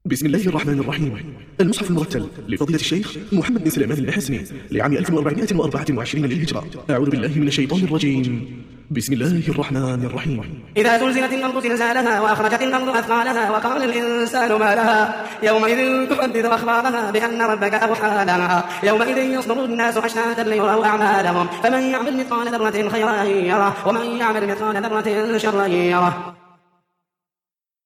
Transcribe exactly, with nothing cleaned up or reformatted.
بسم الله الرحمن الرحيم. المصحف المرتل لفضيلة الشيخ محمد بن سليمان الحسني لعام ألف وأربعمائة وأربعة وعشرين للهجرة. أعوذ بالله من الشيطان الرجيم. بسم الله الرحمن الرحيم. إذا زلزلت الأرض زلزالها وأخرجت الأرض أثقالها وقال الإنسان ما لها يومئذ تحدث أخبارها بأن ربك أوحى لها يومئذ يصدر الناس أشتاتا ليروا أعمالهم فمن يعمل مثقال ذرة خيرا يره ومن يعمل مثقال ذرة شرا يره.